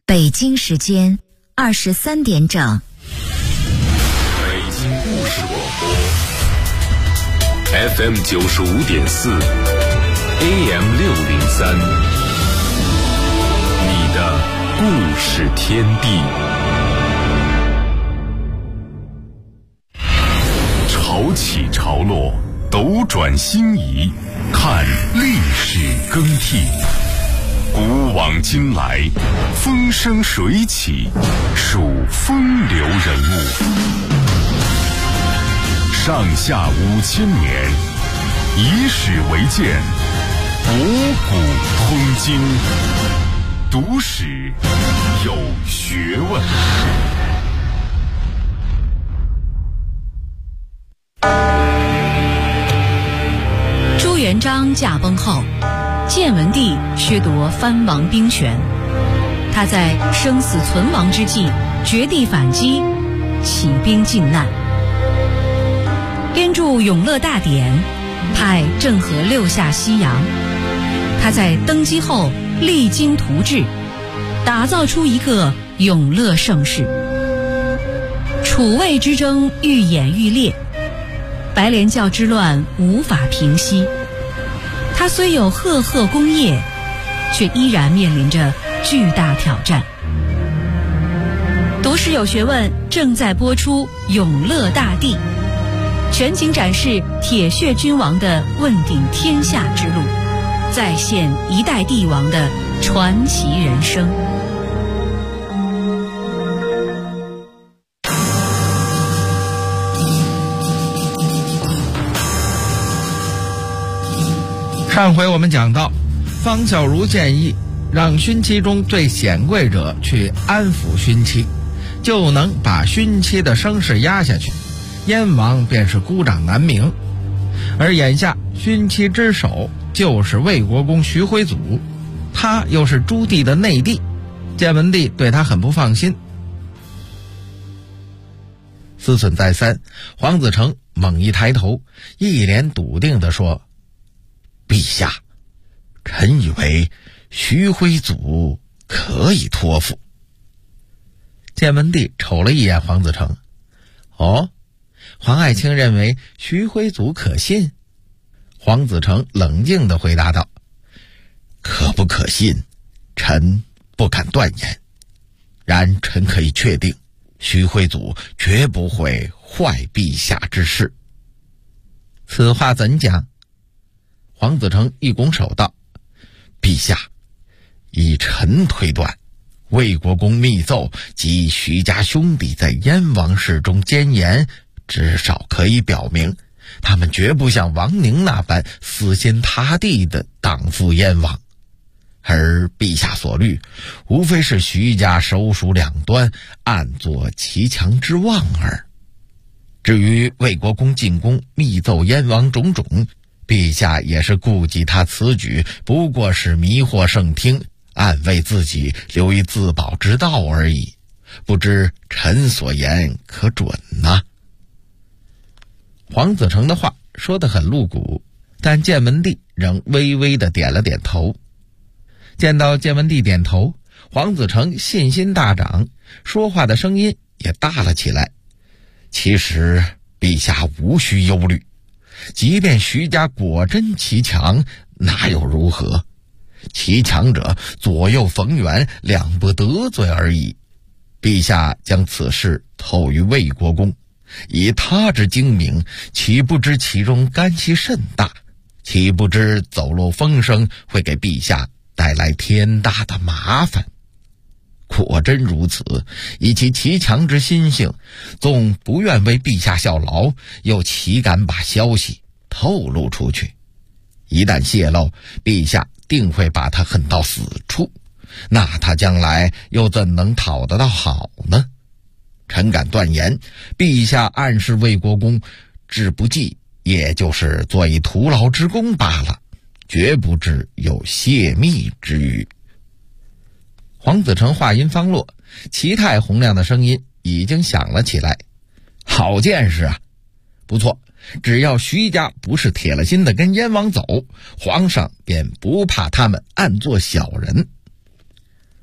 北京时间23点整。 北京故事广播 FM 95.4 AM 603，你的故事天地。潮起潮落，斗转星移，看历史更替。古往今来，风生水起，数风流人物。上下5000年，以史为鉴，博古通今，读史有学问。 朱元璋驾崩后，建文帝削夺藩王兵权，他在生死存亡之际绝地反击，起兵靖难，编著《永乐大典》，派郑和六下西洋。他在登基后励精图治，打造出一个永乐盛世。楚魏之争愈演愈烈，白莲教之乱无法平息。他虽有赫赫功业，却依然面临着巨大挑战。读史有学问正在播出《永乐大帝》，全景展示铁血君王的问鼎天下之路，再现一代帝王的传奇人生。 上回我们讲到，方小如建议让勋妻中最显贵者去安抚勋妻，就能把勋妻的声势压下去，燕王便是孤掌难鸣。而眼下勋妻之首就是魏国公徐辉祖，他又是朱棣的内弟，建文帝对他很不放心。思忖再三，黄子成猛一抬头，一脸笃定地说：陛下，臣以为徐辉祖可以托付。建文帝瞅了一眼黄子成，哦，黄爱卿认为徐辉祖可信？黄子成冷静地回答道：可不可信，臣不敢断言，然臣可以确定，徐辉祖绝不会坏陛下之事。此话怎讲？黄子成一拱手道：陛下，以臣推断，魏国公密奏及徐家兄弟在燕王室中奸言，至少可以表明他们绝不像王宁那般死心塌地地党附燕王。而陛下所虑，无非是徐家手鼠两端，暗作其强之望耳。至于魏国公进宫密奏燕王种种，陛下也是顾及他此举不过是迷惑圣听，暗为自己留一自保之道而已，不知臣所言可准呢？黄子成的话说得很露骨，但建文帝仍微微地点了点头。见到建文帝点头，黄子成信心大涨，说话的声音也大了起来。其实陛下无需忧虑，即便徐家果真其强，那又如何？其强者左右逢源，两不得罪而已。陛下将此事透于魏国公，以他之精明，岂不知其中干系甚大？岂不知走漏风声会给陛下带来天大的麻烦？果真如此，以其其强之心性，纵不愿为陛下效劳，又岂敢把消息透露出去？一旦泄露，陛下定会把他恨到死处，那他将来又怎能讨得到好呢？臣敢断言，陛下暗示魏国公治不济，也就是做一徒劳之功罢了，绝不至有泄密之虞。黄子成话音方落，齐泰洪亮的声音已经响了起来：好见识啊！不错，只要徐家不是铁了心的跟燕王走，皇上便不怕他们暗做小人。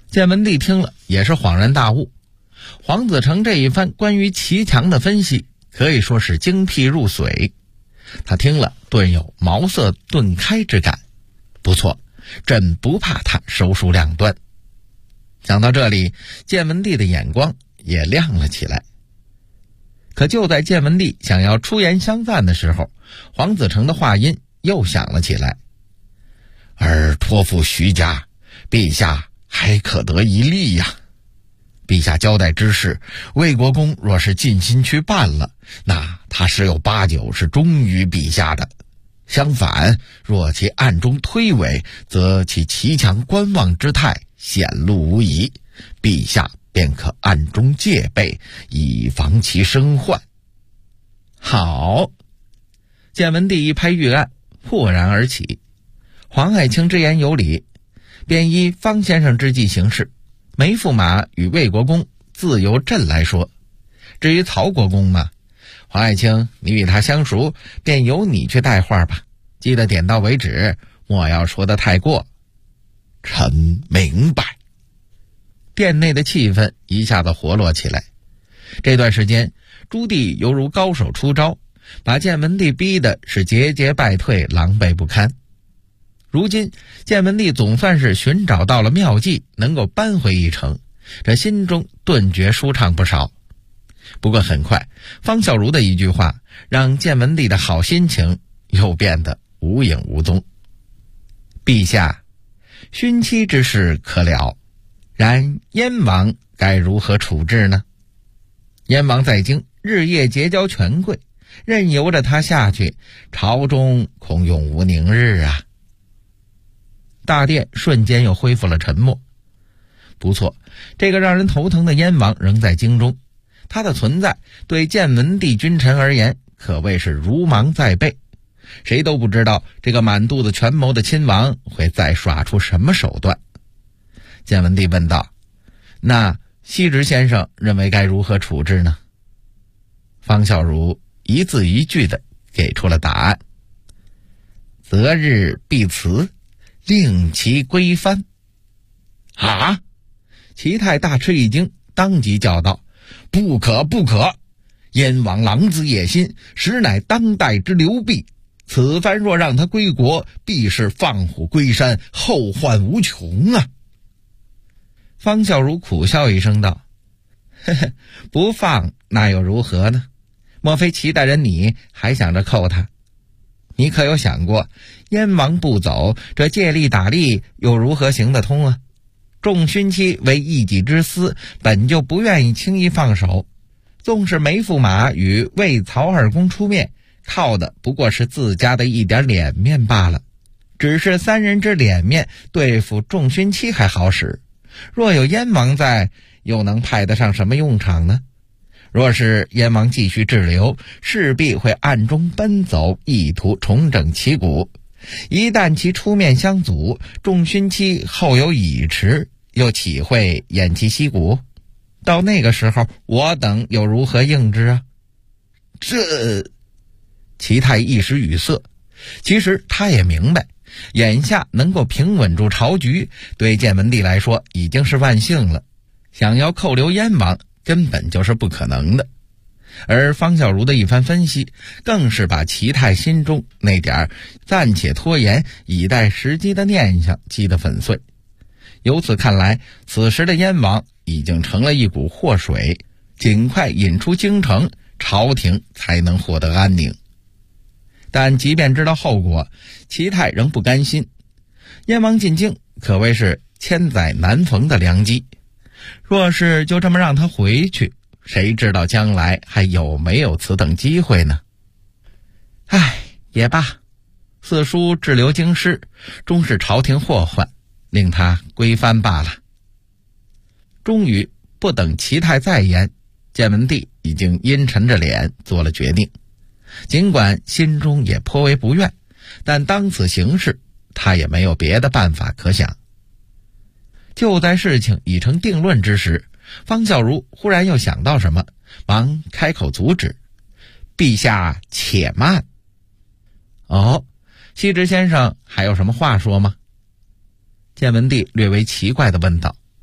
建文帝听了也是恍然大悟，黄子成这一番关于骑墙的分析可以说是精辟入髓，他听了顿有茅塞顿开之感。不错，朕不怕他手术两端。想到这里，建文帝的眼光也亮了起来。可就在建文帝想要出言相赞的时候，黄子成的话音又响了起来。而托付徐家，陛下还可得一利呀。陛下交代之事，魏国公若是尽心去办了，那他十有八九是忠于陛下的。相反，若其暗中推诿，则其骑墙观望之态显露无遗，陛下便可暗中戒备，以防其生患。好，建文帝一拍玉案，豁然而起。黄爱卿之言有理，便依方先生之计行事，没驸马与魏国公自由朕来说。至于曹国公嘛，黄爱卿你与他相熟，便由你去带话吧，记得点到为止，莫要说得太过。臣明白。殿内的气氛一下子活络起来。这段时间，朱棣犹如高手出招，把建文帝逼的是节节败退，狼狈不堪。如今建文帝总算是寻找到了妙计，能够扳回一城，这心中顿觉舒畅不少。不过很快，方孝孺的一句话让建文帝的好心情又变得无影无踪。陛下，勋妻之事可了，然燕王该如何处置呢？燕王在京日夜结交权贵，任由着他下去，朝中恐永无宁日啊。大殿瞬间又恢复了沉默。不错，这个让人头疼的燕王仍在京中，他的存在对建文帝君臣而言可谓是如芒在背。谁都不知道这个满肚子权谋的亲王会再耍出什么手段。建文帝问道：那羲之先生认为该如何处置呢？方孝孺一字一句地给出了答案：择日必辞，令其归藩。啊！齐泰大吃一惊，当即叫道：不可不可！燕王狼子野心，实乃当代之流弊。此番若让他归国，必是放虎归山，后患无穷啊！方孝孺苦笑一声道：呵呵，不放那又如何呢？莫非齐大人你还想着扣他？你可有想过，燕王不走，这借力打力又如何行得通啊？众勋妻为一己之私，本就不愿意轻易放手，纵使没驸马与魏曹二公出面，靠的不过是自家的一点脸面罢了。只是三人之脸面对付众勋妻还好使，若有燕王在，又能派得上什么用场呢？若是燕王继续滞留，势必会暗中奔走，意图重整旗鼓。一旦其出面相阻，众勋妻后有倚持，又岂会偃旗息鼓？到那个时候，我等又如何应之啊？这齐泰一时语塞。其实他也明白，眼下能够平稳住朝局，对建文帝来说已经是万幸了。想要扣留燕王，根本就是不可能的。而方孝孺的一番分析，更是把齐泰心中那点暂且拖延以待时机的念想击得粉碎。由此看来，此时的燕王已经成了一股祸水，尽快引出京城，朝廷才能获得安宁。但即便知道后果，齐泰仍不甘心。燕王进京可谓是千载难逢的良机，若是就这么让他回去，谁知道将来还有没有此等机会呢？唉，也罢，四叔滞留京师，终是朝廷祸患，令他归藩罢了。终于不等齐泰再言，建文帝已经阴沉着脸做了决定。尽管心中也颇为不愿，但当此形势，他也没有别的办法可想。就在事情已成定论之时，方孝孺忽然又想到什么，忙开口阻止：陛下且慢。哦，羲之先生还有什么话说吗？建文帝略为奇怪地问道。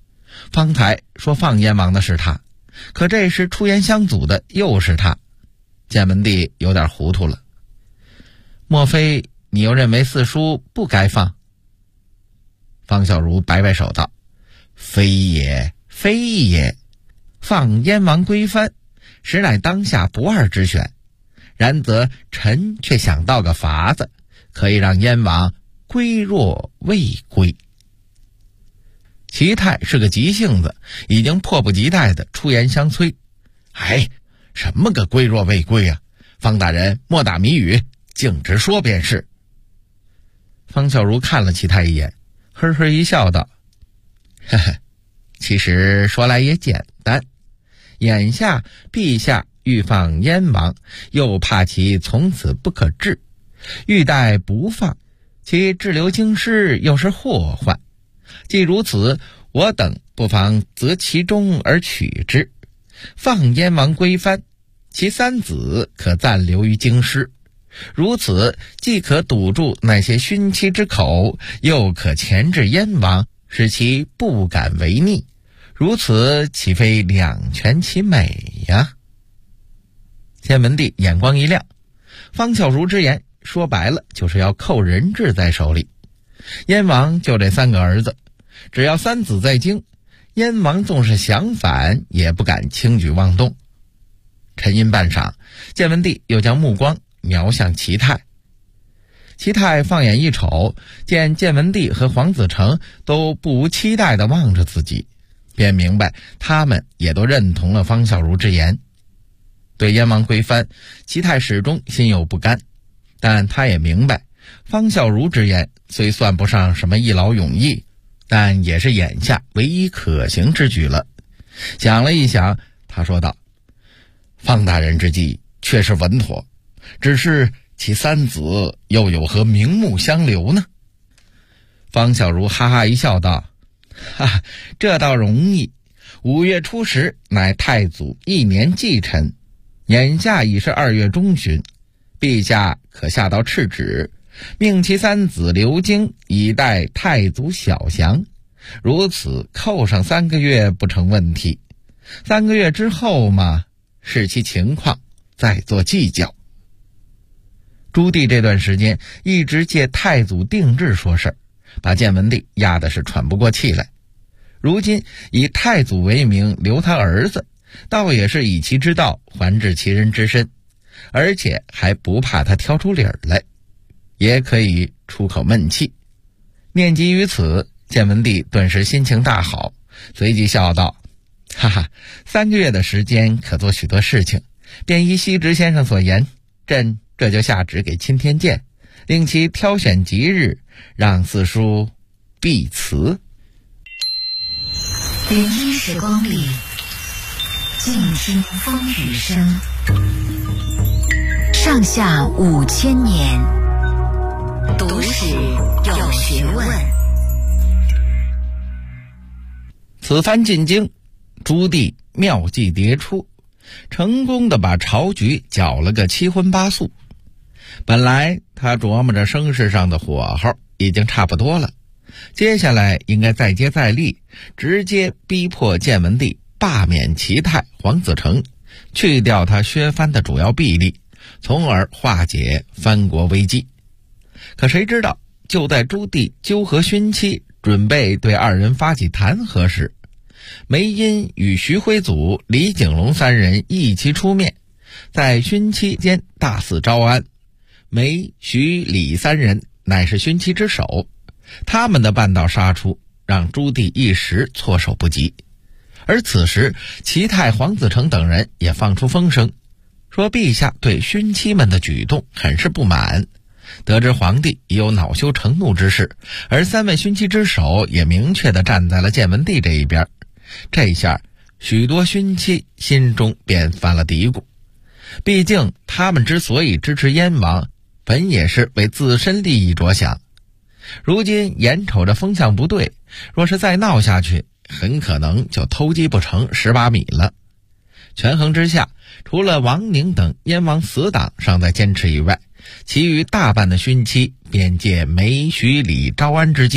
方才说放燕王的是他，可这时出言相阻的又是他，建文帝有点糊涂了。莫非你又认为四叔不该放？方孝孺摆摆手道：非也，非也，放燕王归藩，实乃当下不二之选。然则臣却想到个法子，可以让燕王归若未归。齐泰是个急性子，已经迫不及待地出言相催。哎，什么个归若未归啊？方大人莫打谜语，径直说便是。方孝孺看了齐泰一眼，呵呵一笑道：呵呵，其实说来也简单。眼下陛下欲放燕王，又怕其从此不可治，欲待不放，其滞留京师又是祸患。既如此，我等不妨择其中而取之，放燕王归藩，其三子可暂留于京师。如此既可堵住那些勋戚之口，又可钳制燕王，使其不敢违逆。如此岂非两全其美呀？建文帝眼光一亮，方孝孺之言说白了就是要扣人质在手里。燕王就这3个儿子，只要三子在京，燕王纵是想反也不敢轻举妄动。沉吟半晌，建文帝又将目光瞄向齐泰。齐泰放眼一瞅，见建文帝和黄子成都不无期待地望着自己，便明白他们也都认同了方孝孺之言。对燕王归藩，齐泰始终心有不甘，但他也明白方孝孺之言虽算不上什么一劳永逸，但也是眼下唯一可行之举了。想了一想，他说道：方大人之计确实稳妥，只是其三子又有何名目相留呢？方孝孺哈哈一笑道：哈，这倒容易。5月初10乃太祖1年忌辰，眼下已是2月中旬，陛下可下道敕旨，命其三子留京，以待太祖晓降。如此扣上3个月不成问题。3个月之后嘛，视其情况再做计较。朱棣这段时间一直借太祖定制说事，把建文帝压得是喘不过气来。如今以太祖为名留他儿子，倒也是以其之道还治其人之身，而且还不怕他挑出理儿来，也可以出口闷气。念及于此，建文帝顿时心情大好，随即笑道：哈哈，3个月的时间可做许多事情，便依羲之先生所言，朕这就下旨给钦天监，令其挑选吉日，让四叔必辞。 涟漪时光里，静听风雨声。上下5000年，读史有学问。 此番进京，朱棣妙计迭出，成功的把朝局搅了个7荤8素。本来他琢磨着声势上的火候已经差不多了，接下来应该再接再厉，直接逼迫建文帝罢免齐泰、黄子成，去掉他削藩的主要臂力，从而化解藩国危机。可谁知道，就在朱棣纠合勋戚，准备对2人发起弹劾时，梅因与徐辉祖、李景龙3人一齐出面，在勋戚间大肆招安。梅、徐、李3人乃是勋戚之首，他们的半道杀出让朱棣一时措手不及。而此时齐泰、黄子成等人也放出风声，说陛下对勋戚们的举动很是不满。得知皇帝已有恼羞成怒之事，而3位勋戚之首也明确地站在了建文帝这一边，这下许多勋戚心中便犯了嘀咕。毕竟他们之所以支持燕王，本也是为自身利益着想，如今眼瞅着风向不对，若是再闹下去，很可能就偷鸡不成蚀把米了。权衡之下，除了王宁等燕王死党尚在坚持以外，其余大半的勋戚便借梅、徐、李招安之际，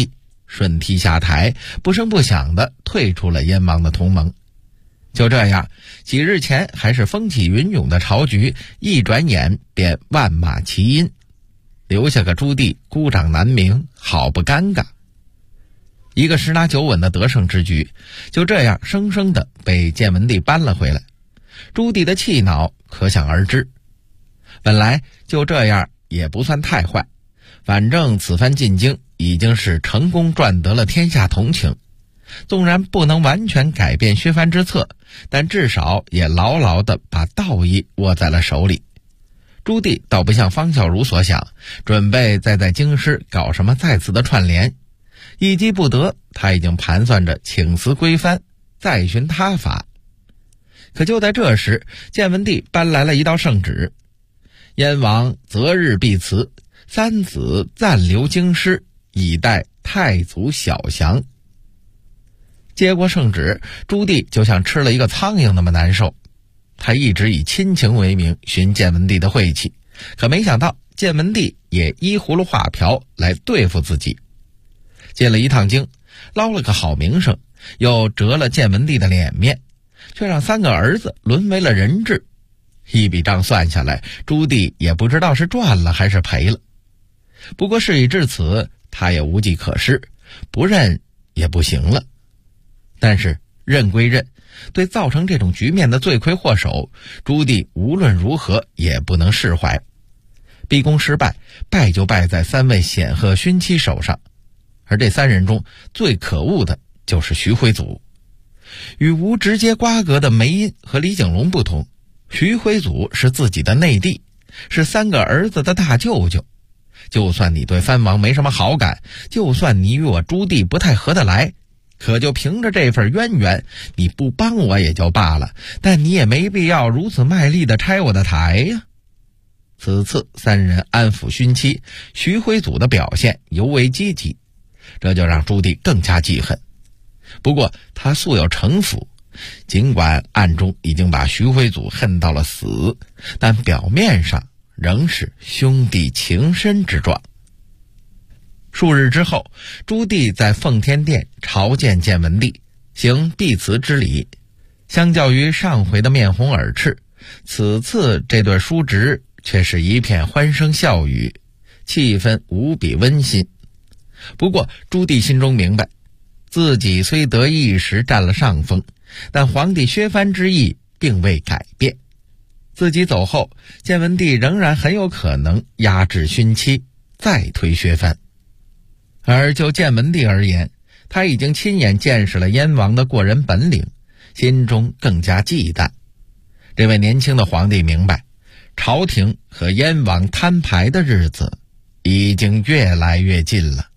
顺梯下台，不声不响地退出了燕王的同盟。就这样，几日前还是风起云涌的朝局，一转眼便万马齐喑，留下个朱棣孤掌难鸣，好不尴尬。一个十拿九稳的得胜之局，就这样生生地被建文帝扳了回来。朱棣的气恼可想而知。本来就这样也不算太坏，反正此番进京已经是成功赚得了天下同情，纵然不能完全改变削藩之策，但至少也牢牢地把道义握在了手里。朱棣倒不像方孝孺所想，准备再在京师搞什么再次的串联，一击不得，他已经盘算着请辞归藩，再寻他法。可就在这时，建文帝颁来了一道圣旨，燕王择日必辞，3子暂留京师，以待太祖晓降。接过圣旨，朱棣就像吃了一个苍蝇那么难受。他一直以亲情为名寻建文帝的晦气，可没想到建文帝也依葫芦画瓢来对付自己。进了一趟京，捞了个好名声，又折了建文帝的脸面，却让3个儿子沦为了人质。一笔账算下来，朱棣也不知道是赚了还是赔了。不过事已至此，他也无计可施，不认也不行了。但是认归认，对造成这种局面的罪魁祸首，朱棣无论如何也不能释怀。逼宫失败，败就败在3位显赫勋戚手上，而这3人中最可恶的就是徐辉祖。与无直接瓜葛的梅荫和李景龙不同，徐辉祖是自己的内弟，是3个儿子的大舅舅。就算你对藩王没什么好感，就算你与我朱棣不太合得来，可就凭着这份渊源，你不帮我也就罢了，但你也没必要如此卖力地拆我的台呀。此次3人安抚勋戚，徐辉祖的表现尤为积极，这就让朱棣更加记恨。不过他素有城府，尽管暗中已经把徐辉祖恨到了死，但表面上仍是兄弟情深之状。数日之后，朱棣在奉天殿朝见建文帝，行避辞之礼。相较于上回的面红耳赤，此次这对叔侄却是一片欢声笑语，气氛无比温馨。不过朱棣心中明白，自己虽得一时占了上风，但皇帝削藩之意并未改变。自己走后，建文帝仍然很有可能压制勋戚，再推削藩。而就建文帝而言，他已经亲眼见识了燕王的过人本领，心中更加忌惮。这位年轻的皇帝明白，朝廷和燕王摊牌的日子已经越来越近了。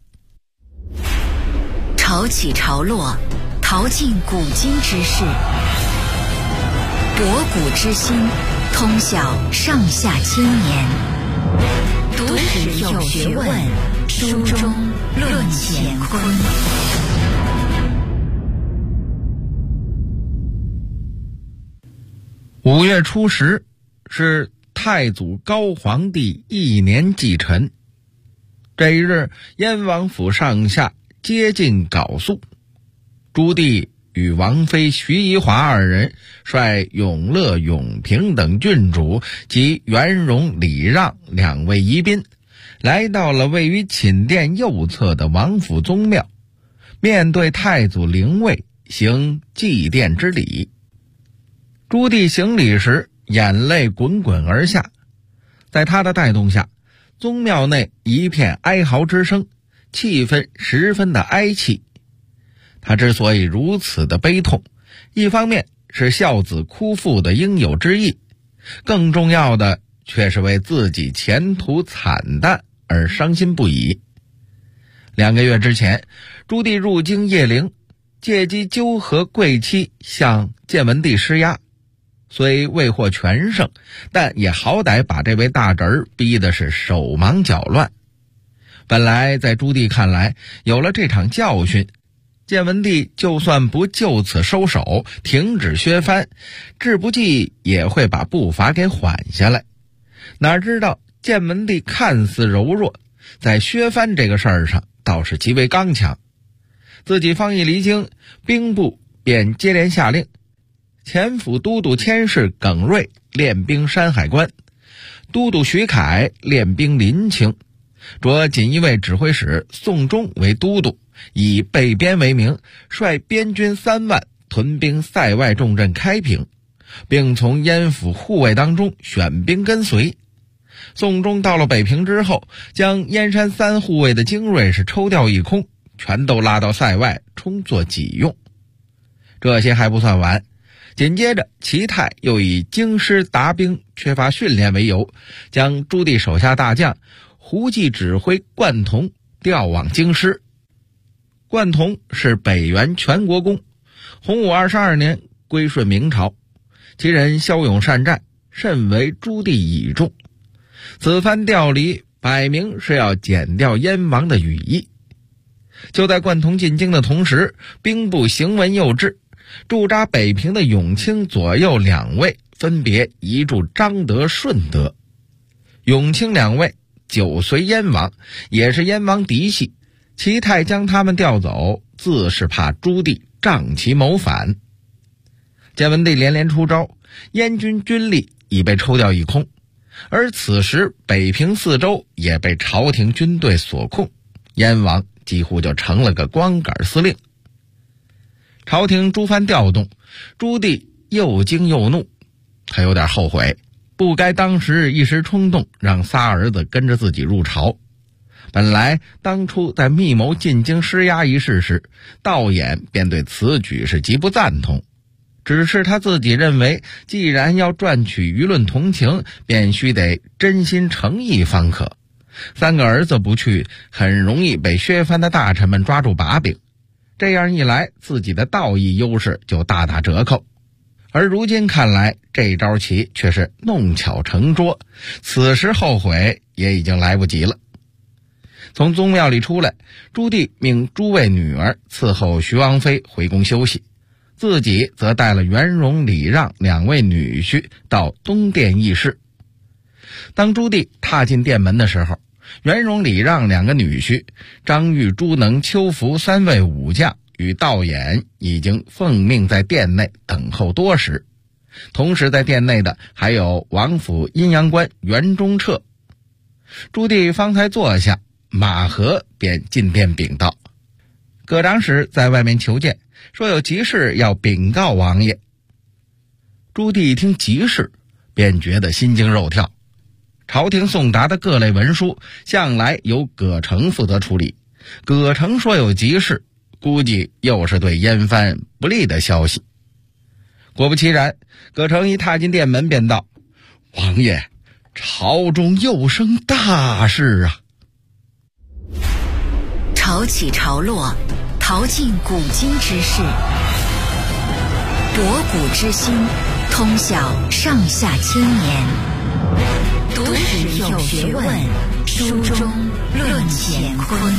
潮起潮落，淘尽古今之事，博古之今，通晓上下千年。读史有学问，书中论乾坤。 5月初10是太祖高皇帝1年忌辰。这一日，燕王府上下皆进缟素。朱棣与王妃徐宜华2人率永乐、永平等郡主及元荣、李让2位仪宾，来到了位于寝殿右侧的王府宗庙，面对太祖灵位行祭奠之礼。朱棣行礼时眼泪滚滚而下，在他的带动下，宗庙内一片哀嚎之声，气氛十分的哀戚。他之所以如此的悲痛，一方面是孝子哭父的应有之义，更重要的却是为自己前途惨淡而伤心不已。2个月之前，朱棣入京谒陵，借机纠合贵戚向建文帝施压，虽未获全胜，但也好歹把这位大侄儿逼的是手忙脚乱。本来在朱棣看来，有了这场教训，建文帝就算不就此收手，停止削藩，志不济也会把步伐给缓下来。哪知道建文帝看似柔弱，在削藩这个事儿上倒是极为刚强， 自己方一离京，兵部便接连下令，前府都督佥事耿瑞练兵山海关，都督徐凯练兵临清，着锦衣卫指挥使宋忠为都督，以备边为名，率边军3万屯兵塞外重镇开平，并从燕府护卫当中选兵跟随。宋忠到了北平之后，将燕山3护卫的精锐是抽调一空，全都拉到塞外充作己用。这些还不算完，紧接着齐泰又以京师达兵缺乏训练为由，将朱棣手下大将胡骑指挥贯同调往京师。贯同是北元全国公，洪武22年归顺明朝，其人骁勇善战，甚为朱棣倚重。此番调离摆明是要减掉燕王的羽翼。就在贯同进京的同时，兵部行文右制，驻扎北平的永清左右2位分别移驻彰德、顺德。永清2位久随燕王，也是燕王嫡系，齐泰将他们调走，自是怕朱棣仗其谋反。建文帝连连出招，燕军军力已被抽调一空，而此时北平4周也被朝廷军队所控，燕王几乎就成了个光杆司令。朝廷诸番调动，朱棣又惊又怒，他有点后悔，不该当时一时冲动让仨儿子跟着自己入朝。本来当初在密谋进京施压一事时，道衍便对此举是极不赞同，只是他自己认为，既然要赚取舆论同情，便须得真心诚意方可。3个儿子不去，很容易被削藩的大臣们抓住把柄，这样一来，自己的道义优势就大打折扣。而如今看来，这招棋却是弄巧成拙，此时后悔也已经来不及了。从宗庙里出来，朱棣命诸位女儿伺候徐王妃回宫休息，自己则带了元荣、礼让2位女婿到东殿议事。当朱棣踏进殿门的时候，元荣、礼让2个女婿，张玉、朱能、邱福3位武将与道衍已经奉命在殿内等候多时。同时在殿内的还有王府阴阳官袁中彻。朱棣方才坐下，马和便进殿禀道，葛长史在外面求见，说有急事要禀告王爷。朱棣一听急事，便觉得心惊肉跳。朝廷送达的各类文书向来由葛城负责处理，葛城说有急事，估计又是对燕藩不利的消息。果不其然，葛城一踏进殿门便道，王爷，朝中又生大事啊！ 潮起潮落，淘尽古今之事，博古之今，通晓上下千年。读史有学问，书中论乾坤。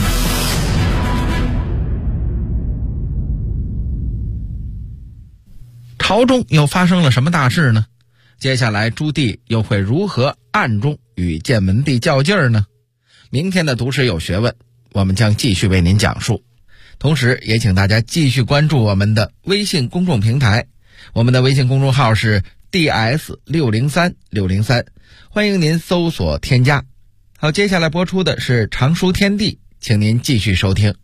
朝中又发生了什么大事呢？接下来朱棣又会如何暗中与建文帝较劲儿呢？明天的读史有学问，我们将继续为您讲述。同时也请大家继续关注我们的微信公众平台，我们的微信公众号是 DS603603，欢迎您搜索添加。好，接下来播出的是常书天地，请您继续收听。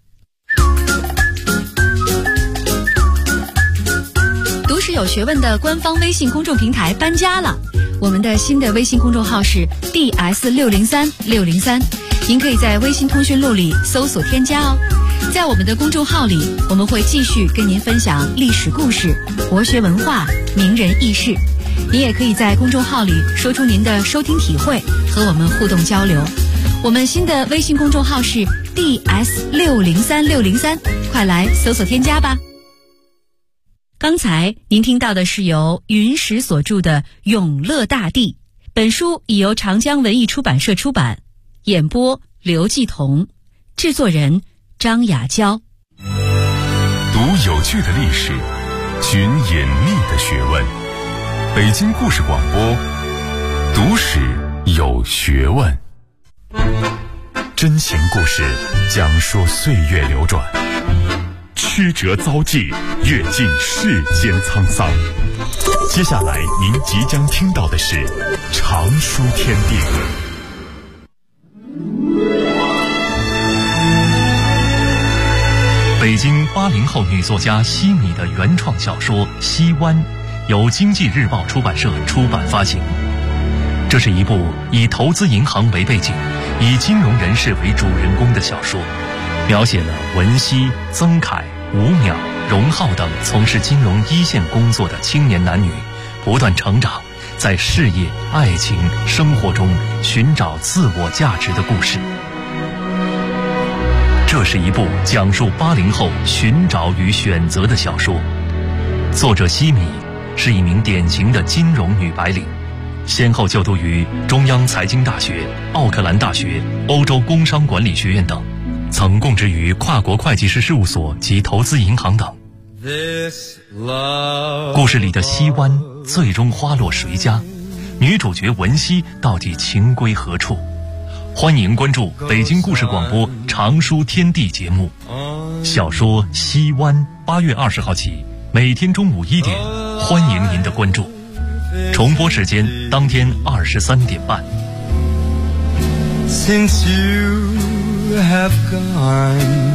读史有学问的官方微信公众平台搬家了，我们的新的微信公众号是 DS603603，您可以在微信通讯录里搜索添加哦。在我们的公众号里，我们会继续跟您分享历史故事、国学文化、名人轶事。您也可以在公众号里说出您的收听体会，和我们互动交流。我们新的微信公众号是 DS603603，快来搜索添加吧。刚才您听到的是由云石所著的《永乐大帝》，本书已由长江文艺出版社出版，演播刘继彤，制作人张雅娇。 读有趣的历史，寻隐秘的学问。北京故事广播，读史有学问。真情故事，讲述岁月流转。 曲折遭际，阅尽世间沧桑。接下来您即将听到的是常书天地。 北京80后女作家西米的原创小说《西湾》，由经济日报出版社出版发行。这是一部以投资银行为背景，以金融人士为主人公的小说，描写了文熙、曾凯、吴淼、荣浩等从事金融一线工作的青年男女不断成长，在事业、爱情、生活中寻找自我价值的故事。这是一部讲述80后寻找与选择的小说。作者西米是一名典型的金融女白领，先后就读于中央财经大学、奥克兰大学、欧洲工商管理学院等，曾供职于跨国会计师事务所及投资银行等。故事里的西湾最终花落谁家？女主角文熙到底情归何处？欢迎关注北京故事广播常书天地节目。小说《西湾》8月20号起，每天中午1点，欢迎您的关注。重播时间当天23点半。 Since you have gone.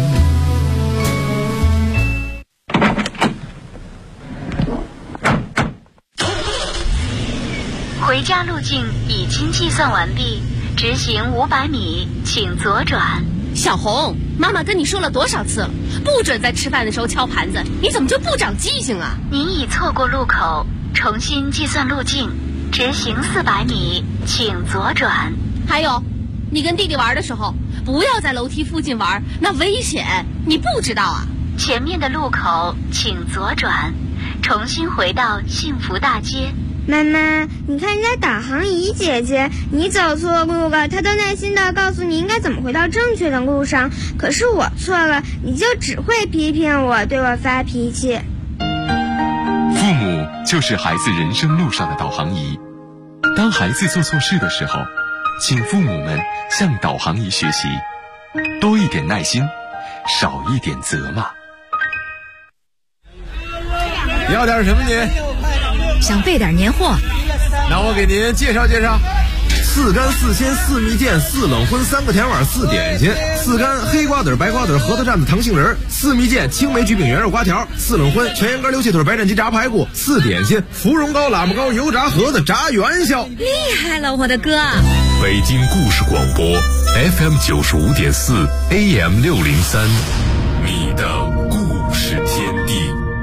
回家路径已经计算完毕，直行500米，请左转。 小红，妈妈跟你说了多少次了，不准在吃饭的时候敲盘子，你怎么就不长记性啊？ 您已错过路口，重新计算路径，直行400米，请左转。 还有，你跟弟弟玩的时候，不要在楼梯附近玩，那危险，你不知道啊？ 前面的路口请左转，重新回到幸福大街。 妈妈，你看人家导航仪姐姐，你走错路了，她都耐心地告诉你应该怎么回到正确的路上，可是我错了，你就只会批评我，对我发脾气。 父母就是孩子人生路上的导航仪，当孩子做错事的时候，请父母们向导航仪学习，多一点耐心，少一点责骂。 要点什么您？ 想备点年货， 那我给您介绍介绍：4干4鲜4蜜饯4冷荤3个甜碗4点心，4干黑瓜子白瓜子核桃蘸子糖杏仁，4蜜饯青梅焗饼圆肉瓜条，4冷荤全羊肝溜气腿白斩鸡炸排骨，4点心芙蓉糕喇嘛糕油炸盒子炸元宵。 厉害了，我的哥！ 北京故事广播 FM 95.4 AM 603，你的故事天地。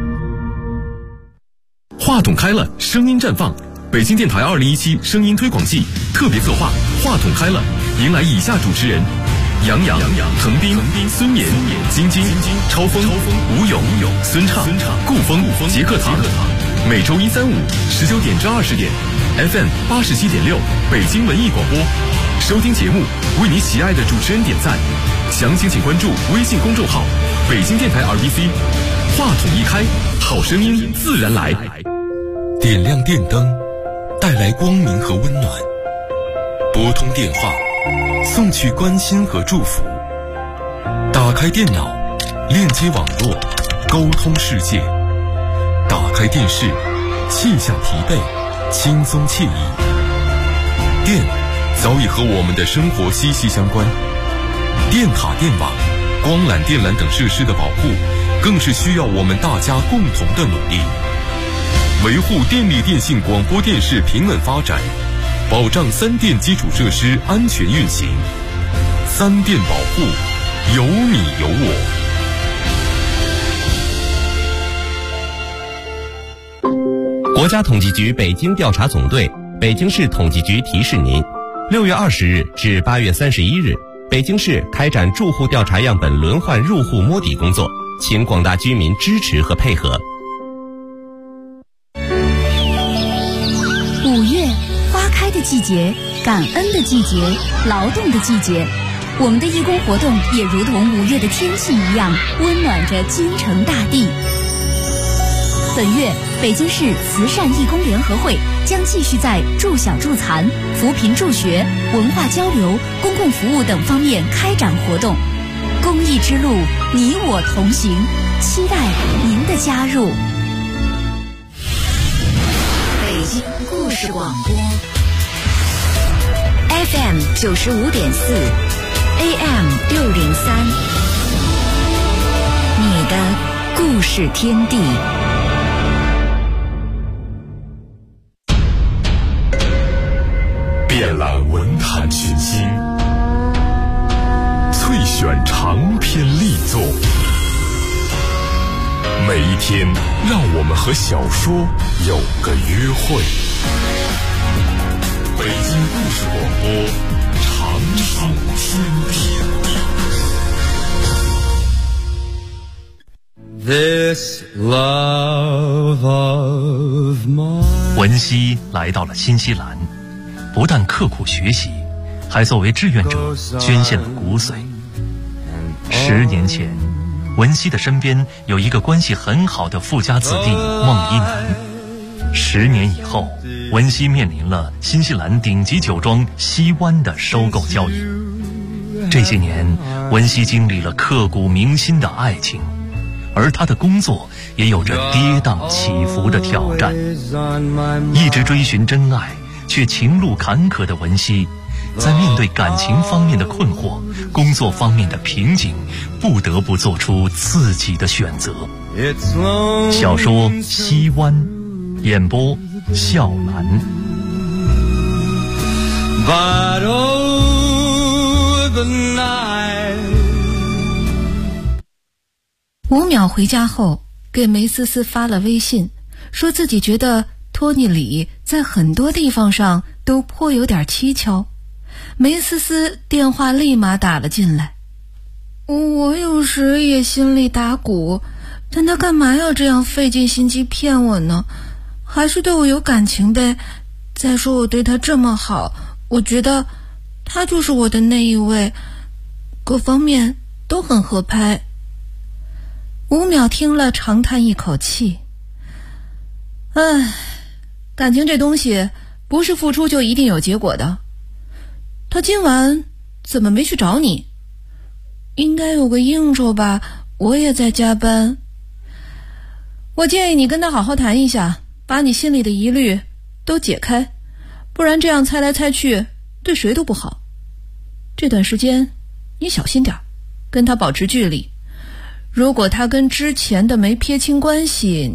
话筒开了，声音绽放。北京电台2017声音推广季特别策划话筒开了，迎来以下主持人：杨洋、滕斌、孙岩、晶晶、超风、吴勇、孙畅、顾风、杰克堂。每周1、3、5 19点至20点 ，FM 87.6北京文艺广播。收听节目，为你喜爱的主持人点赞。详情请关注微信公众号“北京电台 RBC”。话筒一开，好声音自然来。点亮电灯，带来光明和温暖；拨通电话，送去关心和祝福；打开电脑，链接网络，沟通世界；打开电视，卸下疲惫，轻松惬意。电早已和我们的生活息息相关，电塔、电网、光缆、电缆等设施的保护，更是需要我们大家共同的努力。维护电力电信广播电视平稳发展，保障3电基础设施安全运行。3电保护，有你有我。 国家统计局北京调查总队、北京市统计局提示您：6月20日至8月31日，北京市开展住户调查样本轮换入户摸底工作，请广大居民支持和配合。 5月，花开的季节，感恩的季节，劳动的季节。我们的义工活动也如同5月的天气一样，温暖着京城大地。本月，北京市慈善义工联合会将继续在助小助残、扶贫助学、文化交流、公共服务等方面开展活动。公益之路，你我同行。 期待您的加入。 北京故事广播 FM 95.4 AM 603，你的故事天地。 遍览文坛群星，萃选长篇力作，每一天让我们和小说有个约会。北京故事广播，长寿天地。 This love of mine。 文熙来到了新西兰，不但刻苦学习，还作为志愿者捐献了骨髓。10年前，文熙的身边有一个关系很好的富家子弟孟一楠。10年以后，文熙面临了新西兰顶级酒庄西湾的收购交易。这些年，文熙经历了刻骨铭心的爱情，而他的工作也有着跌宕起伏的挑战。一直追寻真爱却情路坎坷的文熙，在面对感情方面的困惑、工作方面的瓶颈，不得不做出自己的选择。小说《西湾》，演播笑兰。 But oh, the night。 5秒回家后，给梅思思发了微信，说自己觉得托尼里在很多地方上都颇有点蹊跷。梅思思电话立马打了进来。我有时也心里打鼓，但他干嘛要这样费尽心机骗我呢？还是对我有感情呗。再说我对他这么好，我觉得他就是我的那一位，各方面都很合拍。5秒听了长叹一口气，感情这东西不是付出就一定有结果的。他今晚怎么没去找你？应该有个应酬吧，我也在加班。我建议你跟他好好谈一下，把你心里的疑虑都解开，不然这样猜来猜去对谁都不好。这段时间你小心点，跟他保持距离。如果他跟之前的没撇清关系，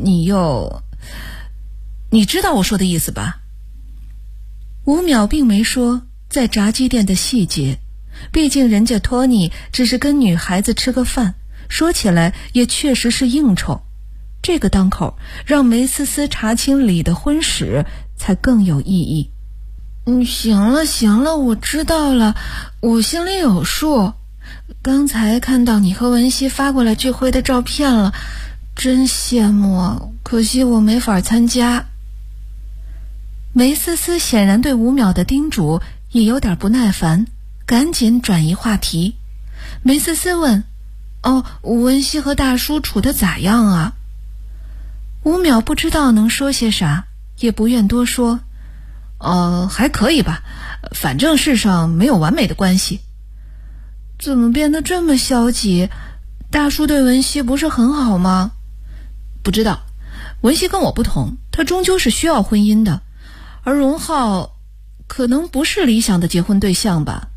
你知道我说的意思吧？5秒并没说在炸鸡店的细节，毕竟人家托尼只是跟女孩子吃个饭，说起来也确实是应酬。这个当口让梅思思查清李的婚史才更有意义。行了，我知道了，我心里有数。刚才看到你和文熙发过来聚会的照片了，真羡慕，可惜我没法参加。梅思思显然对5秒的叮嘱也有点不耐烦，赶紧转移话题。梅思思问：文熙和大叔处得咋样啊？5秒不知道能说些啥，也不愿多说。还可以吧，反正世上没有完美的关系。怎么变得这么消极？大叔对文熙不是很好吗？不知道，文熙跟我不同，他终究是需要婚姻的，而荣浩可能不是理想的结婚对象吧。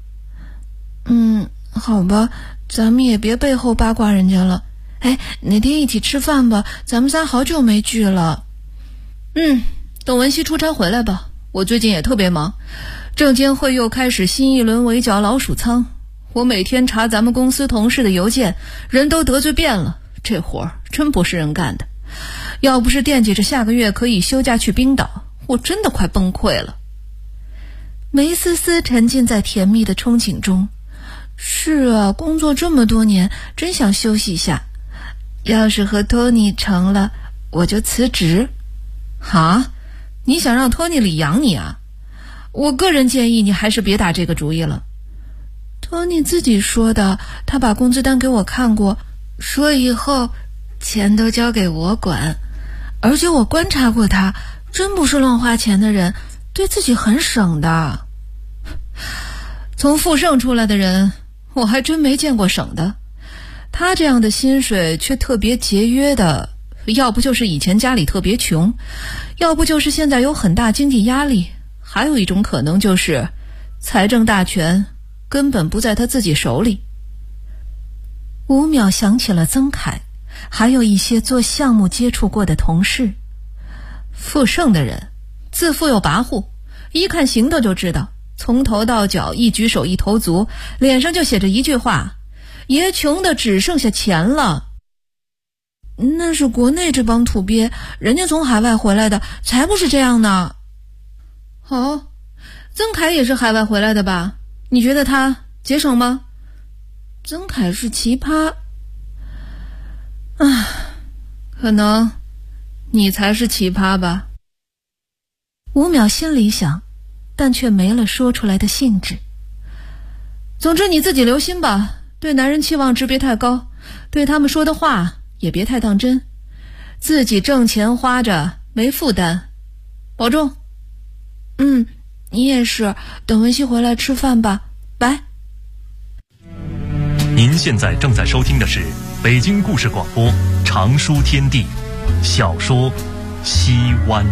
好吧，咱们也别背后八卦人家了。哪天一起吃饭吧，咱们仨好久没聚了。等文熙出差回来吧，我最近也特别忙，证监会又开始新一轮围剿老鼠仓，我每天查咱们公司同事的邮件，人都得罪遍了，这活儿真不是人干的。要不是惦记着下个月可以休假去冰岛，我真的快崩溃了。梅思思沉浸在甜蜜的憧憬中。是啊，工作这么多年，真想休息一下。要是和托尼成了，我就辞职。你想让托尼里养你啊？我个人建议你还是别打这个主意了。托尼自己说的，他把工资单给我看过，说以后钱都交给我管。而且我观察过他，真不是乱花钱的人，对自己很省的。从富盛出来的人，我还真没见过省的。 他这样的薪水却特别节约的，要不就是以前家里特别穷，要不就是现在有很大经济压力，还有一种可能就是财政大权根本不在他自己手里。5秒想起了曾凯，还有一些做项目接触过的同事。富盛的人自负又跋扈，一看行头就知道，从头到脚一举手一投足，脸上就写着一句话：爷穷的只剩下钱了。那是国内这帮土鳖，人家从海外回来的才不是这样呢。哦，曾凯也是海外回来的吧？你觉得他节省吗？曾凯是奇葩啊，可能你才是奇葩吧。5秒心里想，但却没了说出来的兴致。总之你自己留心吧，对男人期望值别太高，对他们说的话也别太当真，自己挣钱花着没负担，保重。你也是，等文熙回来吃饭吧，拜。 您现在正在收听的是北京故事广播长书天地小说《西湾》。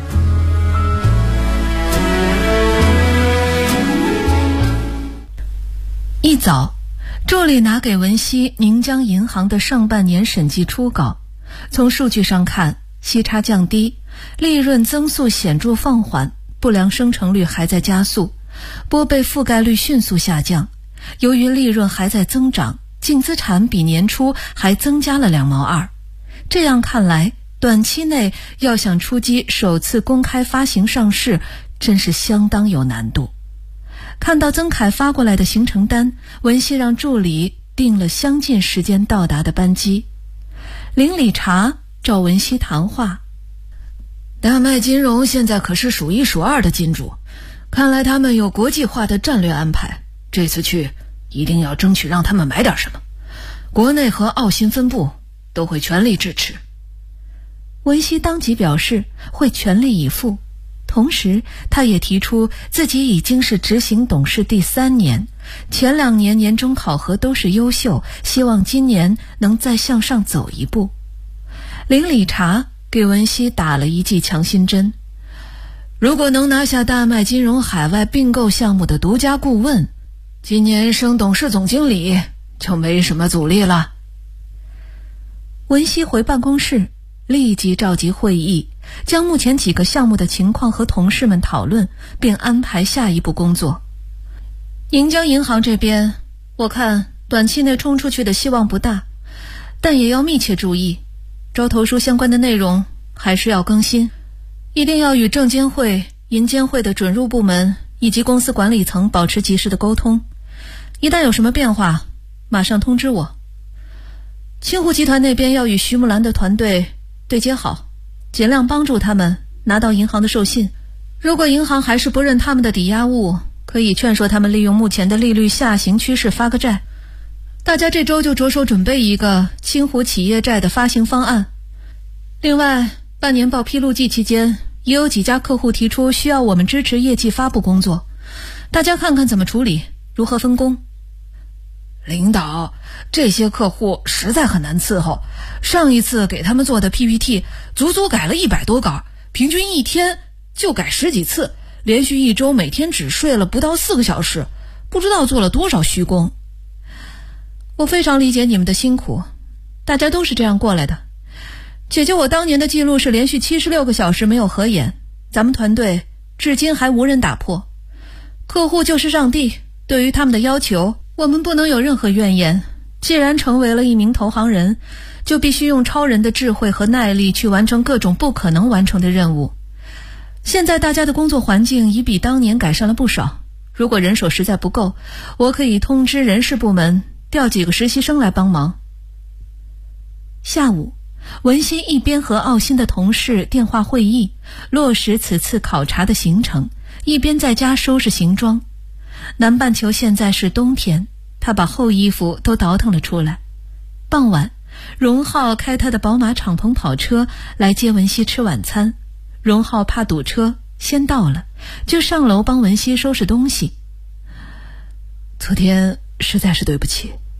一早，助理拿给文熙宁江银行的上半年审计初稿，从数据上看，息差降低，利润增速显著放缓，不良生成率还在加速，拨备覆盖率迅速下降。由于利润还在增长，净资产比年初还增加了2毛2。这样看来，短期内要想出击首次公开发行上市，真是相当有难度。看到曾凯发过来的行程单，文熙让助理定了相近时间到达的班机。林理查找文熙谈话，大麦金融现在可是数1数2的金主，看来他们有国际化的战略安排，这次去一定要争取让他们买点什么，国内和澳新分部都会全力支持。文熙当即表示会全力以赴，同时他也提出自己已经是执行董事第3年，前2年年终考核都是优秀，希望今年能再向上走一步。林理查给文熙打了一剂强心针，如果能拿下大麦金融海外并购项目的独家顾问，今年升董事总经理就没什么阻力了。文熙回办公室，立即召集会议，将目前几个项目的情况和同事们讨论，并安排下一步工作。宁江银行这边，我看短期内冲出去的希望不大，但也要密切注意，招投书相关的内容还是要更新，一定要与证监会、银监会的准入部门以及公司管理层保持及时的沟通，一旦有什么变化，马上通知我。青湖集团那边要与徐木兰的团队对接好，尽量帮助他们拿到银行的授信。如果银行还是不认他们的抵押物，可以劝说他们利用目前的利率下行趋势发个债。大家这周就着手准备一个青湖企业债的发行方案。另外，半年报披露季期间，也有几家客户提出需要我们支持业绩发布工作，大家看看怎么处理，如何分工。领导，这些客户实在很难伺候，上一次给他们做的 PPT 足足改了100多稿，平均一天就改10几次，连续1周每天只睡了不到4个小时，不知道做了多少虚工。我非常理解你们的辛苦，大家都是这样过来的。姐姐我当年的记录是连续76个小时没有合眼，咱们团队至今还无人打破。客户就是上帝，对于他们的要求，我们不能有任何怨言。既然成为了一名投行人，就必须用超人的智慧和耐力去完成各种不可能完成的任务。现在大家的工作环境已比当年改善了不少，如果人手实在不够，我可以通知人事部门调几个实习生来帮忙。下午，文熙一边和澳新的同事电话会议，落实此次考察的行程，一边在家收拾行装。南半球现在是冬天，他把厚衣服都倒腾了出来。傍晚，荣浩开他的宝马敞篷跑车来接文熙吃晚餐。荣浩怕堵车，先到了，就上楼帮文熙收拾东西。昨天实在是对不起，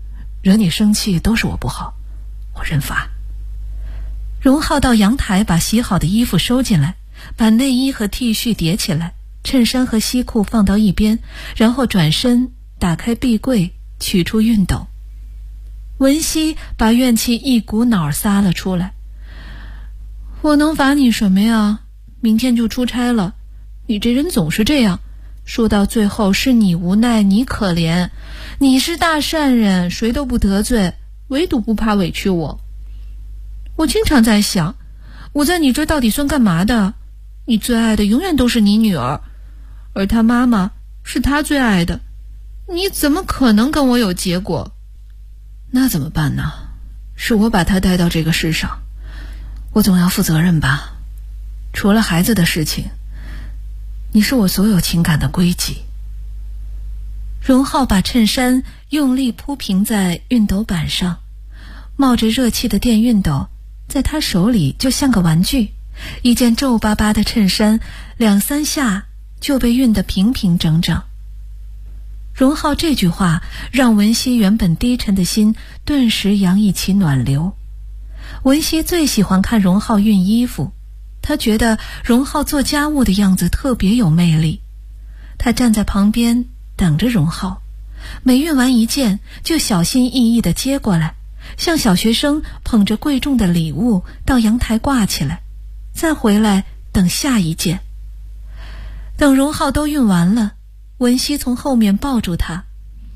惹你生气都是我不好，我认罚。荣浩到阳台把洗好的衣服收进来，把内衣和 T 恤叠起来，衬衫和西裤放到一边，然后转身打开壁柜，取出熨斗。文熙把怨气一股脑撒了出来。我能罚你什么呀？明天就出差了，你这人总是这样，说到最后是你无奈，你可怜，你是大善人，谁都不得罪，唯独不怕委屈我。我经常在想，我在你这到底算干嘛的？你最爱的永远都是你女儿，而她妈妈是她最爱的，你怎么可能跟我有结果？那怎么办呢？是我把她带到这个世上，我总要负责任吧。除了孩子的事情，你是我所有情感的归集。荣浩把衬衫用力铺平在熨斗板上，冒着热气的电熨斗在他手里就像个玩具，一件皱巴巴的衬衫2-3下就被熨得平平整整。荣浩这句话让文熙原本低沉的心顿时洋溢起暖流。文熙最喜欢看荣浩熨衣服，他觉得荣浩做家务的样子特别有魅力。他站在旁边等着荣浩，每熨完一件就小心翼翼地接过来，像小学生捧着贵重的礼物到阳台挂起来，再回来等下一件。等荣浩都熨完了，文熙从后面抱住他。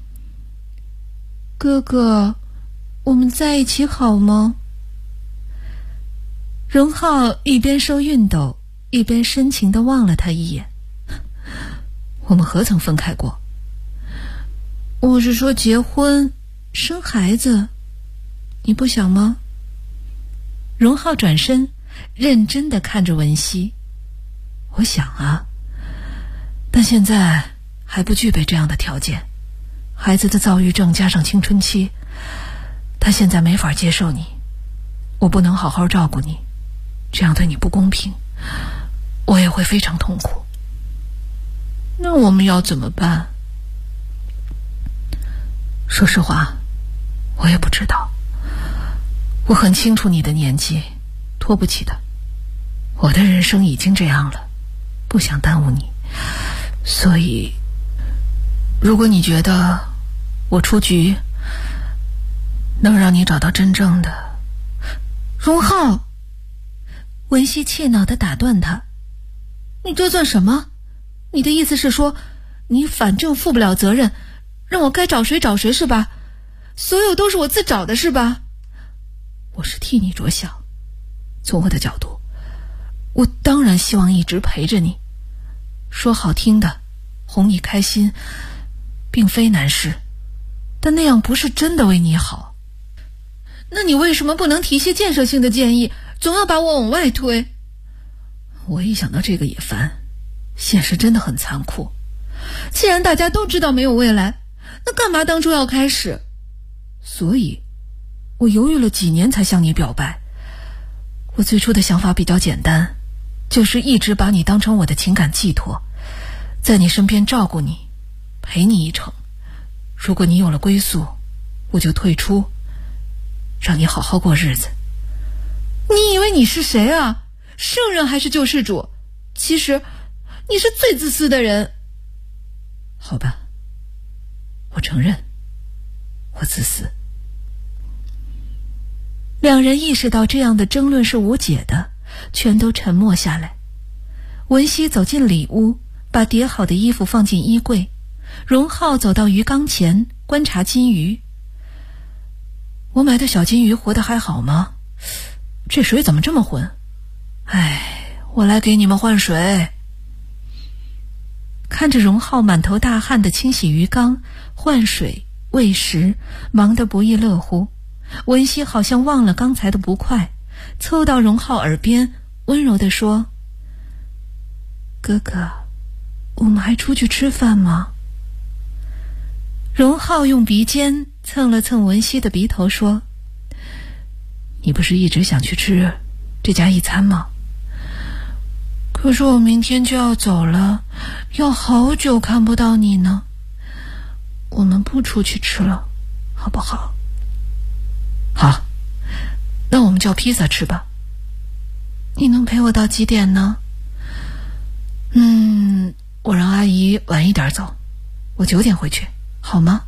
哥哥，我们在一起好吗？荣浩一边收熨斗，一边深情地望了他一眼。我们何曾分开过？我是说结婚生孩子，你不想吗？荣浩转身认真地看着文熙。我想啊，但现在还不具备这样的条件。孩子的躁郁症加上青春期，他现在没法接受你，我不能好好照顾你，这样对你不公平，我也会非常痛苦。那我们要怎么办？说实话，我也不知道。我很清楚你的年纪，拖不起的。我的人生已经这样了，不想耽误你。所以，如果你觉得我出局能让你找到真正的……荣浩！文熙气恼地打断他：“你这算什么？你的意思是说，你反正负不了责任，让我该找谁找谁是吧？所有都是我自找的是吧？我是替你着想，从我的角度，我当然希望一直陪着你。说好听的，哄你开心，并非难事，但那样不是真的为你好。那你为什么不能提些建设性的建议，总要把我往外推？我一想到这个也烦，现实真的很残酷。既然大家都知道没有未来，那干嘛当初要开始？所以我犹豫了几年才向你表白。我最初的想法比较简单，就是一直把你当成我的情感寄托，在你身边照顾你，陪你一程。如果你有了归宿，我就退出，让你好好过日子。你以为你是谁啊？圣人还是救世主？其实你是最自私的人。好吧，我承认我自私。两人意识到这样的争论是无解的，全都沉默下来。文熙走进里屋，把叠好的衣服放进衣柜。荣浩走到鱼缸前观察金鱼。我买的小金鱼活得还好吗？这水怎么这么浑？我来给你们换水。看着荣浩满头大汗地清洗鱼缸、换水、喂食，忙得不亦乐乎。文熙好像忘了刚才的不快，凑到荣浩耳边温柔地说：哥哥，我们还出去吃饭吗？荣浩用鼻尖蹭了蹭文熙的鼻头说：你不是一直想去吃这家一餐吗？可是我明天就要走了，要好久看不到你呢。我们不出去吃了，好不好？ 好，那我们叫披萨吃吧。你能陪我到几点呢？我让阿姨晚一点走，我9点回去，好吗？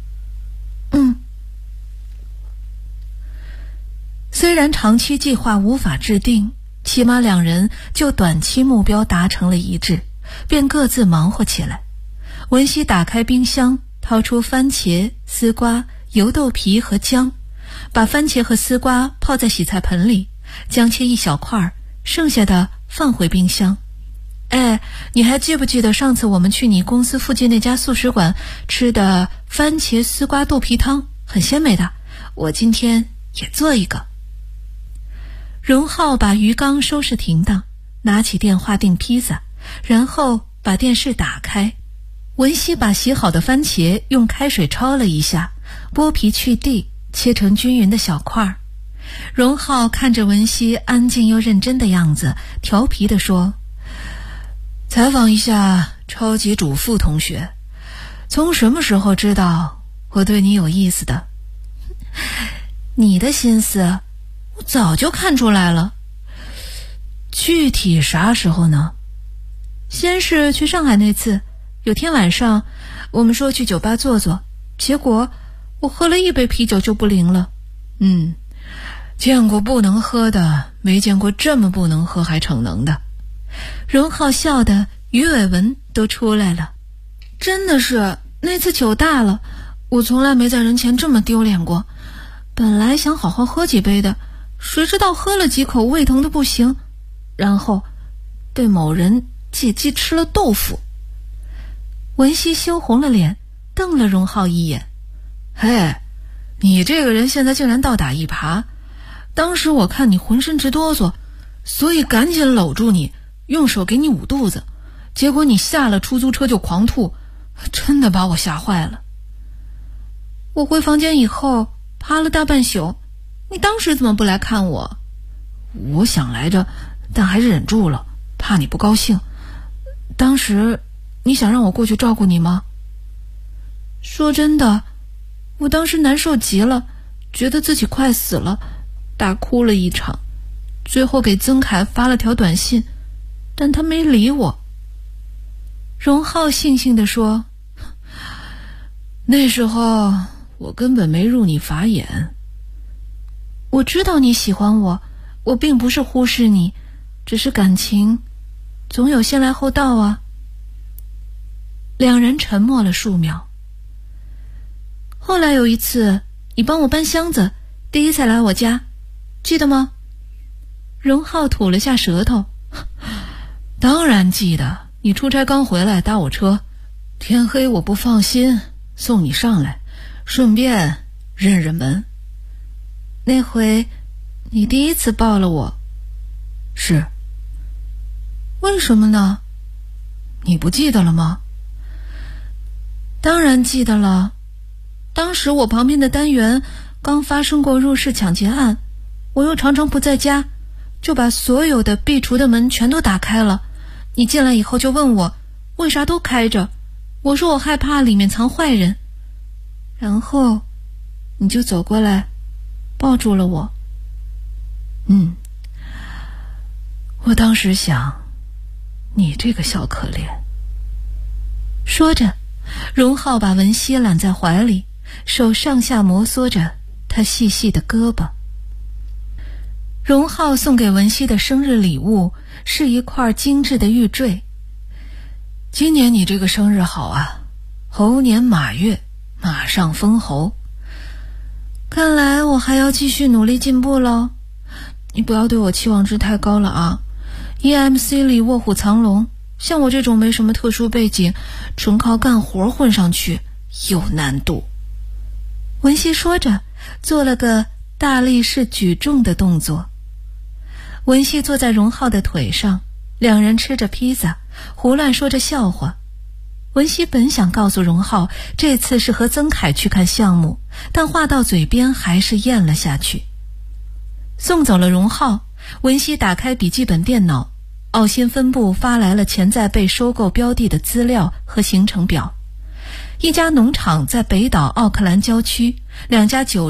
虽然长期计划无法制定，起码两人就短期目标达成了一致，便各自忙活起来。文熙打开冰箱，掏出番茄、丝瓜、油豆皮和姜，把番茄和丝瓜泡在洗菜盆里，姜切一小块，剩下的放回冰箱。你还记不记得上次我们去你公司附近那家素食馆吃的番茄丝瓜豆皮汤，很鲜美的，我今天也做一个。荣浩把鱼缸收拾停当，拿起电话订披萨，然后把电视打开。文熙把洗好的番茄用开水焯了一下，剥皮去蒂，切成均匀的小块。荣浩看着文熙安静又认真的样子，调皮地说：采访一下超级主妇同学，从什么时候知道我对你有意思的？你的心思我早就看出来了。具体啥时候呢？先是去上海那次，有天晚上我们说去酒吧坐坐，结果我喝了1杯啤酒就不灵了。见过不能喝的，没见过这么不能喝还逞能的。荣浩笑得鱼尾纹都出来了。真的是那次酒大了，我从来没在人前这么丢脸过。本来想好好喝几杯的，谁知道喝了几口胃疼的不行，然后被某人借机吃了豆腐。文熙羞红了脸，瞪了荣浩一眼。你这个人现在竟然倒打一耙。当时我看你浑身直哆嗦，所以赶紧搂住你，用手给你捂肚子，结果你下了出租车就狂吐，真的把我吓坏了。我回房间以后趴了大半宿，你当时怎么不来看我？我想来着，但还是忍住了，怕你不高兴。当时你想让我过去照顾你吗？说真的，我当时难受极了，觉得自己快死了，大哭了一场，最后给曾凯发了条短信，但他没理我。荣浩悻悻地说：那时候我根本没入你法眼。我知道你喜欢我，我并不是忽视你，只是感情总有先来后到啊。两人沉默了数秒。后来有一次你帮我搬箱子，第一次来我家，记得吗？荣浩吐了下舌头。当然记得，你出差刚回来搭我车，天黑我不放心，送你上来，顺便认认门。那回你第一次抱了我。是。为什么呢？你不记得了吗？当然记得了。当时我旁边的单元刚发生过入室抢劫案，我又常常不在家，就把所有的壁橱的门全都打开了。你进来以后就问我为啥都开着，我说我害怕里面藏坏人，然后你就走过来抱住了我。我当时想，你这个小可怜。说着，荣浩把文熙揽在怀里，手上下摩挲着她细细的胳膊。荣浩送给文熙的生日礼物是一块精致的玉坠。今年你这个生日好啊，猴年马月，马上封侯。看来我还要继续努力进步咯。你不要对我期望值太高了啊。EMC 里卧虎藏龙，像我这种没什么特殊背景，纯靠干活混上去有难度。文熙说着，做了个大力士举重的动作。文熙坐在荣浩的腿上，两人吃着披萨，胡乱说着笑话。文熙本想告诉荣浩这次是和曾凯去看项目，但话到嘴边还是咽了下去。送走了荣浩，文熙打开笔记本电脑，澳新分部发来了潜在被收购标的的资料和行程表。一家农场在北岛奥克兰郊区，2家酒庄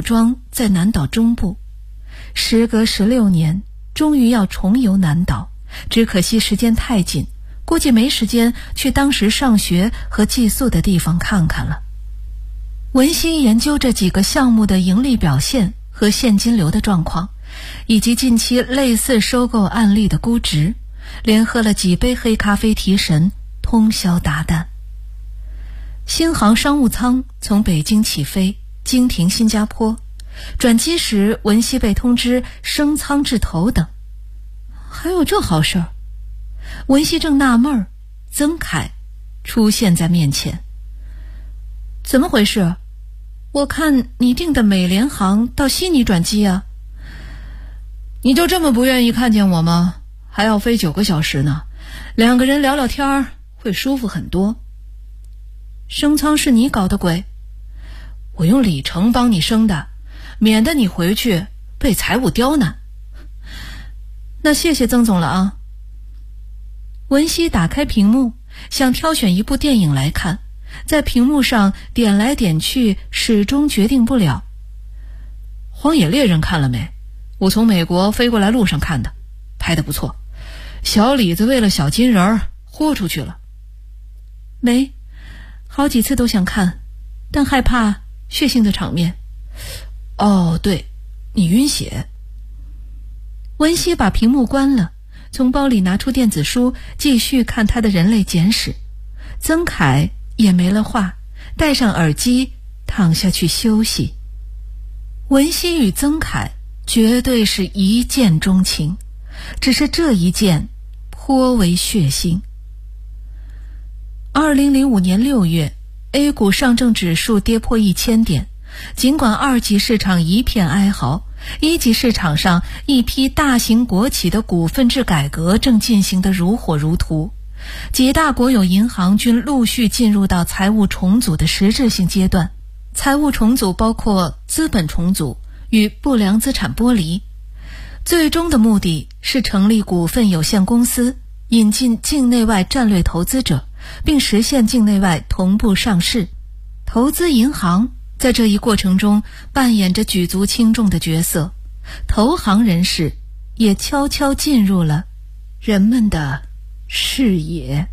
在南岛中部，时隔16年，终于要重游南岛，只可惜时间太紧，估计没时间去当时上学和寄宿的地方看看了。文熙研究这几个项目的盈利表现和现金流的状况，以及近期类似收购案例的估值，连喝了几杯黑咖啡提神，通宵达旦。新航商务舱从北京起飞，经停新加坡，转机时文熙被通知升舱至头等。还有这好事儿？文熙正纳闷儿，曾凯出现在面前。怎么回事？我看你订的美联航到悉尼转机啊。你就这么不愿意看见我吗？还要飞9个小时呢，2个人聊聊天儿会舒服很多。升舱是你搞的鬼？我用里程帮你升的，免得你回去被财务刁难。那谢谢曾总了啊。文熙打开屏幕，想挑选一部电影来看，在屏幕上点来点去，始终决定不了。荒野猎人看了没？我从美国飞过来路上看的，拍得不错。小李子为了小金人儿豁出去了。没，好几次都想看，但害怕血腥的场面。哦，对，你晕血。文熙把屏幕关了，从包里拿出电子书，继续看他的人类简史。曾凯也没了话，戴上耳机躺下去休息。文熙与曾凯绝对是一见钟情，只是这一见颇为血腥。2005年6月 A 股上证指数跌破1000点，尽管2级市场一片哀嚎，1级市场上一批大型国企的股份制改革正进行得如火如荼，几大国有银行均陆续进入到财务重组的实质性阶段。财务重组包括资本重组与不良资产剥离，最终的目的是成立股份有限公司，引进境内外战略投资者，并实现境内外同步上市。投资银行在这一过程中扮演着举足轻重的角色，投行人士也悄悄进入了人们的视野。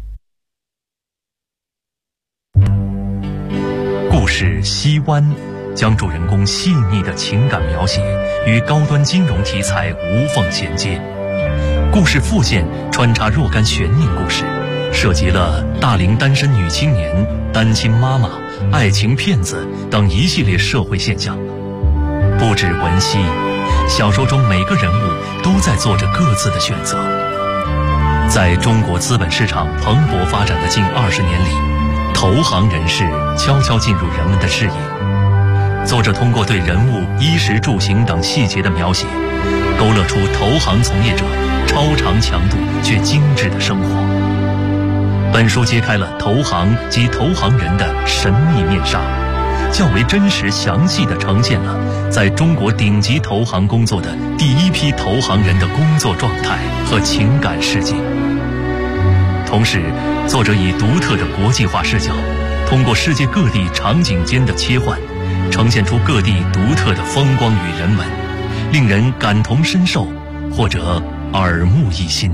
故事《西湾》将主人公细腻的情感描写与高端金融题材无缝衔接。故事副线穿插若干悬念故事，涉及了大龄单身女青年、单亲妈妈、爱情骗子等一系列社会现象。不止文熙，小说中每个人物都在做着各自的选择。在中国资本市场蓬勃发展的近20年里，投行人士悄悄进入人们的视野。作者通过对人物衣食住行等细节的描写，勾勒出投行从业者超长强度却精致的生活。本书揭开了投行及投行人的神秘面纱，较为真实详细地呈现了在中国顶级投行工作的第一批投行人的工作状态和情感世界。同时，作者以独特的国际化视角，通过世界各地场景间的切换，呈现出各地独特的风光与人文，令人感同身受或者耳目一新。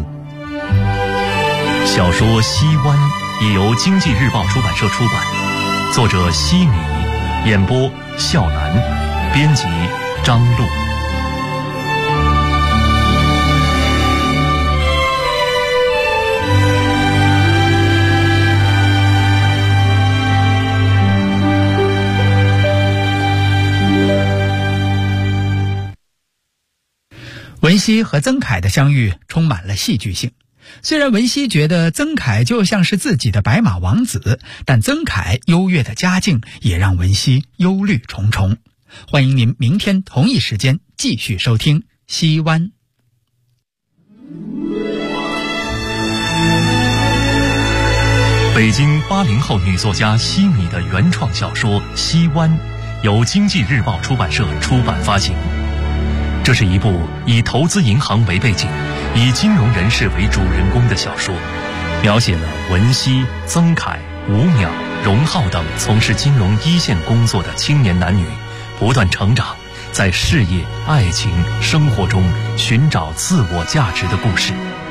小说《西湾》已由经济日报出版社出版，作者西米，演播笑南，编辑张璐。 文熙和曾凯的相遇充满了戏剧性。虽然文熙觉得曾凯就像是自己的白马王子，但曾凯优越的家境也让文熙忧虑重重。欢迎您明天同一时间继续收听《西湾》。 北京80后女作家西米的原创小说《西湾》，由经济日报出版社出版发行。这是一部以投资银行为背景，以金融人士为主人公的小说，描写了文熙、曾凯、吴淼、荣浩等从事金融一线工作的青年男女不断成长， 在事业、爱情、生活中寻找自我价值的故事。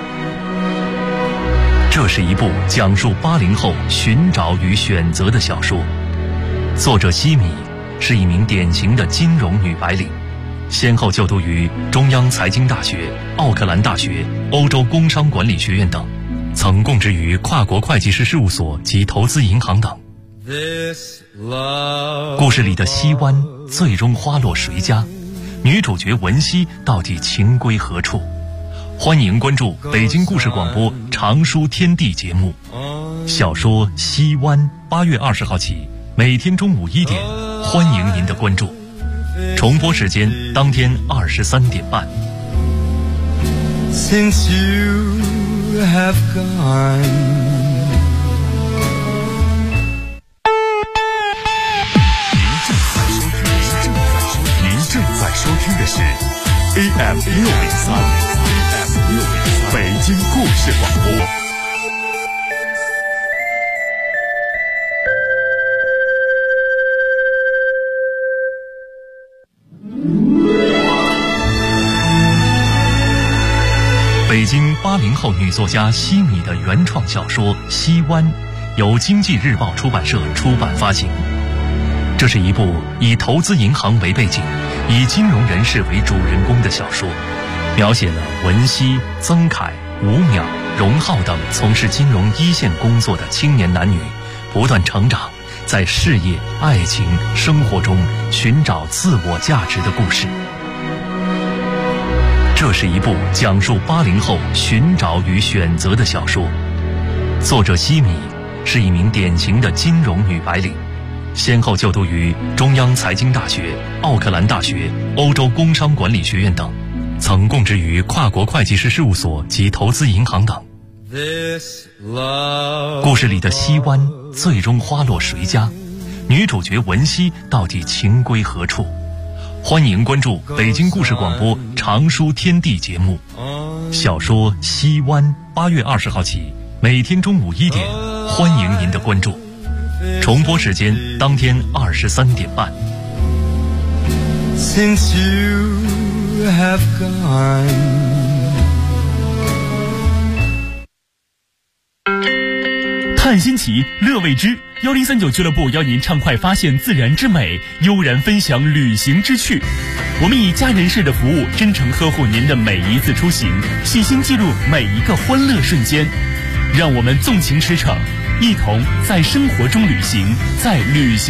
这是一部讲述80后寻找与选择的小说。作者西米是一名典型的金融女白领，先后就读于中央财经大学、奥克兰大学、欧洲工商管理学院等，曾供职于跨国会计师事务所及投资银行等。故事里的西湾最终花落谁家？女主角文熙到底情归何处？欢迎关注北京故事广播长书天地节目。小说《西湾》8月20号起，每天中午1点，欢迎您的关注。重播时间当天23点半。 Since you have gone. 正在收听的是 AM 603北京故事广播。 北京80后女作家西米的原创小说《西湾》，由经济日报出版社出版发行。这是一部以投资银行为背景，以金融人士为主人公的小说，描写了文熙、曾凯、吴淼、荣浩等从事金融一线工作的青年男女不断成长，在事业、爱情、生活中寻找自我价值的故事。这是一部讲述80后寻找与选择的小说。作者西米是一名典型的金融女白领，先后就读于中央财经大学、奥克兰大学、欧洲工商管理学院等，曾供职于跨国会计师事务所及投资银行等。故事里的西湾最终花落谁家？女主角文熙到底情归何处？欢迎关注北京故事广播长书天地节目。小说《西湾》8月20号起，每天中午1点，欢迎您的关注。重播时间当天23点半。 Since you have gone. 探新奇，乐未知，1039俱乐部邀您畅快发现自然之美，悠然分享旅行之趣。我们以家人式的服务，真诚呵护您的每一次出行，细心记录每一个欢乐瞬间。让我们纵情驰骋，一同在生活中旅行，在旅行